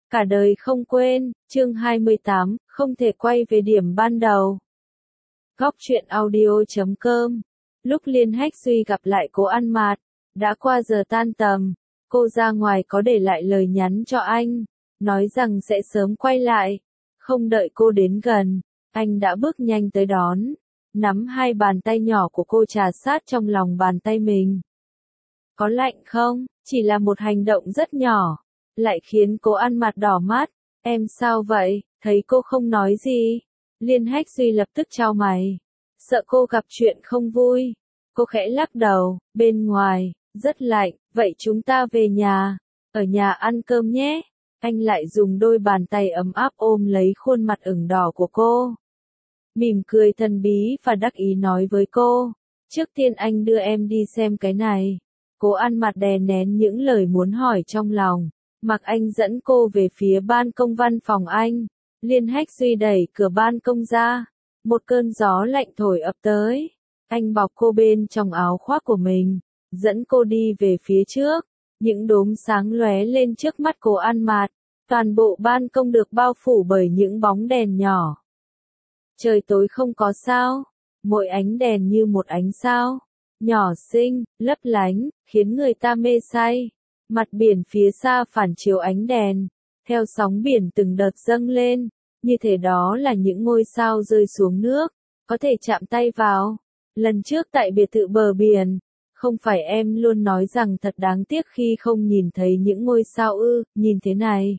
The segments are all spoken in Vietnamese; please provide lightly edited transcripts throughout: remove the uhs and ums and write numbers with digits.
Cả đời không quên, chương 28, không thể quay về điểm ban đầu. Góc truyện audio.com. Lúc Liên Hách Duy gặp lại Cố An Mạt, đã qua giờ tan tầm, cô ra ngoài có để lại lời nhắn cho anh, nói rằng sẽ sớm quay lại. Không đợi cô đến gần, anh đã bước nhanh tới đón, nắm hai bàn tay nhỏ của cô trà sát trong lòng bàn tay mình. Có lạnh không? Chỉ là một hành động rất nhỏ, lại khiến Cố An Mạt đỏ mắt. Em sao vậy? Thấy cô không nói gì, Liên Hách Duy lập tức chau mày, sợ cô gặp chuyện không vui. Cô khẽ lắc đầu, bên ngoài rất lạnh, vậy chúng ta về nhà, ở nhà ăn cơm nhé. Anh lại dùng đôi bàn tay ấm áp ôm lấy khuôn mặt ửng đỏ của cô, mỉm cười thần bí và đắc ý nói với cô, trước tiên anh đưa em đi xem cái này. Cố An Mạt đè nén những lời muốn hỏi trong lòng, mặc anh dẫn cô về phía ban công văn phòng anh. Liên Hách Duy đẩy cửa ban công ra, một cơn gió lạnh thổi ập tới. Anh bọc cô bên trong áo khoác của mình, dẫn cô đi về phía trước. Những đốm sáng lóe lên trước mắt Cố An Mạt, toàn bộ ban công được bao phủ bởi những bóng đèn nhỏ. Trời tối không có sao, mỗi ánh đèn như một ánh sao nhỏ xinh, lấp lánh, khiến người ta mê say. Mặt biển phía xa phản chiếu ánh đèn, theo sóng biển từng đợt dâng lên, như thể đó là những ngôi sao rơi xuống nước, có thể chạm tay vào. Lần trước tại biệt thự bờ biển, không phải em luôn nói rằng thật đáng tiếc khi không nhìn thấy những ngôi sao ư? Nhìn thế này,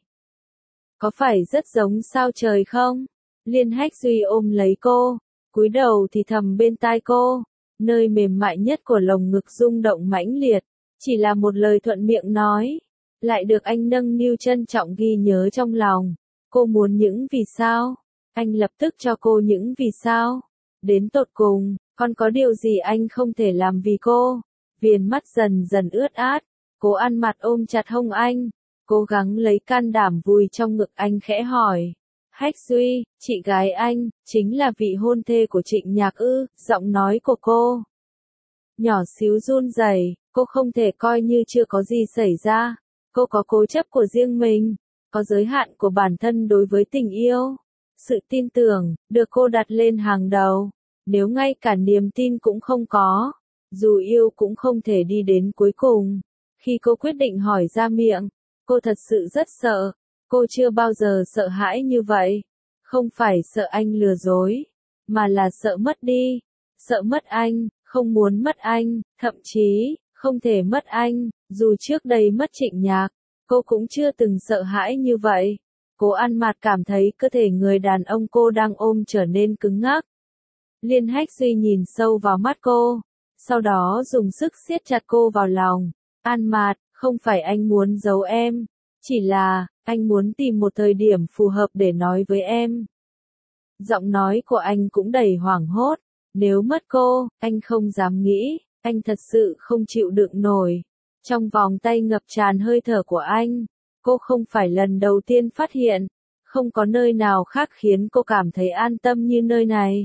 có phải rất giống sao trời không? Liên Hách Duy ôm lấy cô, cúi đầu thì thầm bên tai cô, nơi mềm mại nhất của lồng ngực rung động mãnh liệt. Chỉ là một lời thuận miệng nói, lại được anh nâng niu trân trọng ghi nhớ trong lòng. Cô muốn những vì sao, anh lập tức cho cô những vì sao. Đến tột cùng, còn có điều gì anh không thể làm vì cô? Viền mắt dần dần ướt át, Cố An Mạt ôm chặt hông anh, cố gắng lấy can đảm vùi trong ngực anh khẽ hỏi. Hách Duy, chị gái anh, chính là vị hôn thê của Trịnh Nhạc ư? Giọng nói của cô nhỏ xíu run rẩy, cô không thể coi như chưa có gì xảy ra. Cô có cố chấp của riêng mình, có giới hạn của bản thân đối với tình yêu. Sự tin tưởng, được cô đặt lên hàng đầu. Nếu ngay cả niềm tin cũng không có, dù yêu cũng không thể đi đến cuối cùng. Khi cô quyết định hỏi ra miệng, cô thật sự rất sợ. Cô chưa bao giờ sợ hãi như vậy. Không phải sợ anh lừa dối, mà là sợ mất đi. Sợ mất anh, không muốn mất anh, thậm chí, không thể mất anh. Dù trước đây mất Trịnh Nhạc, cô cũng chưa từng sợ hãi như vậy. Cố An Mạt cảm thấy cơ thể người đàn ông cô đang ôm trở nên cứng ngắc. Liên Hách Duy nhìn sâu vào mắt cô, sau đó dùng sức siết chặt cô vào lòng. An Mạt, không phải anh muốn giấu em, chỉ là, anh muốn tìm một thời điểm phù hợp để nói với em. Giọng nói của anh cũng đầy hoảng hốt. Nếu mất cô, anh không dám nghĩ, anh thật sự không chịu đựng nổi. Trong vòng tay ngập tràn hơi thở của anh, cô không phải lần đầu tiên phát hiện, không có nơi nào khác khiến cô cảm thấy an tâm như nơi này.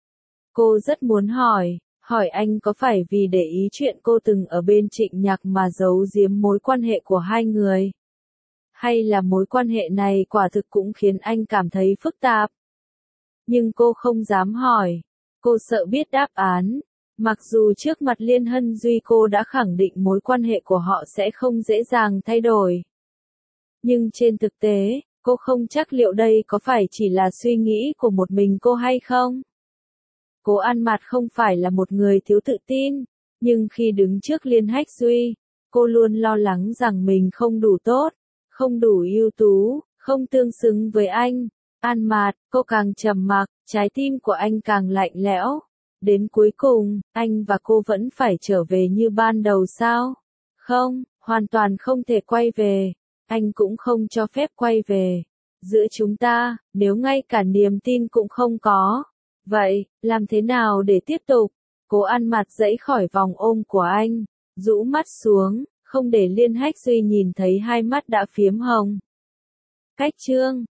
Cô rất muốn hỏi anh có phải vì để ý chuyện cô từng ở bên Trịnh Nhạc mà giấu giếm mối quan hệ của hai người? Hay là mối quan hệ này quả thực cũng khiến anh cảm thấy phức tạp? Nhưng cô không dám hỏi. Cô sợ biết đáp án. Mặc dù trước mặt Liên Hân Duy cô đã khẳng định mối quan hệ của họ sẽ không dễ dàng thay đổi. Nhưng trên thực tế, cô không chắc liệu đây có phải chỉ là suy nghĩ của một mình cô hay không. Cố An Mạt không phải là một người thiếu tự tin, nhưng khi đứng trước Liên Hách Duy, cô luôn lo lắng rằng mình không đủ tốt, không đủ ưu tú, không tương xứng với anh. An Mạt, cô càng trầm mặc, trái tim của anh càng lạnh lẽo. Đến cuối cùng, anh và cô vẫn phải trở về như ban đầu sao? Không, hoàn toàn không thể quay về. Anh cũng không cho phép quay về. Giữa chúng ta, nếu ngay cả niềm tin cũng không có, vậy, làm thế nào để tiếp tục? Cố An Mạt giãy khỏi vòng ôm của anh, rũ mắt xuống, không để Liên Hách Duy nhìn thấy hai mắt đã phiếm hồng. Cách chương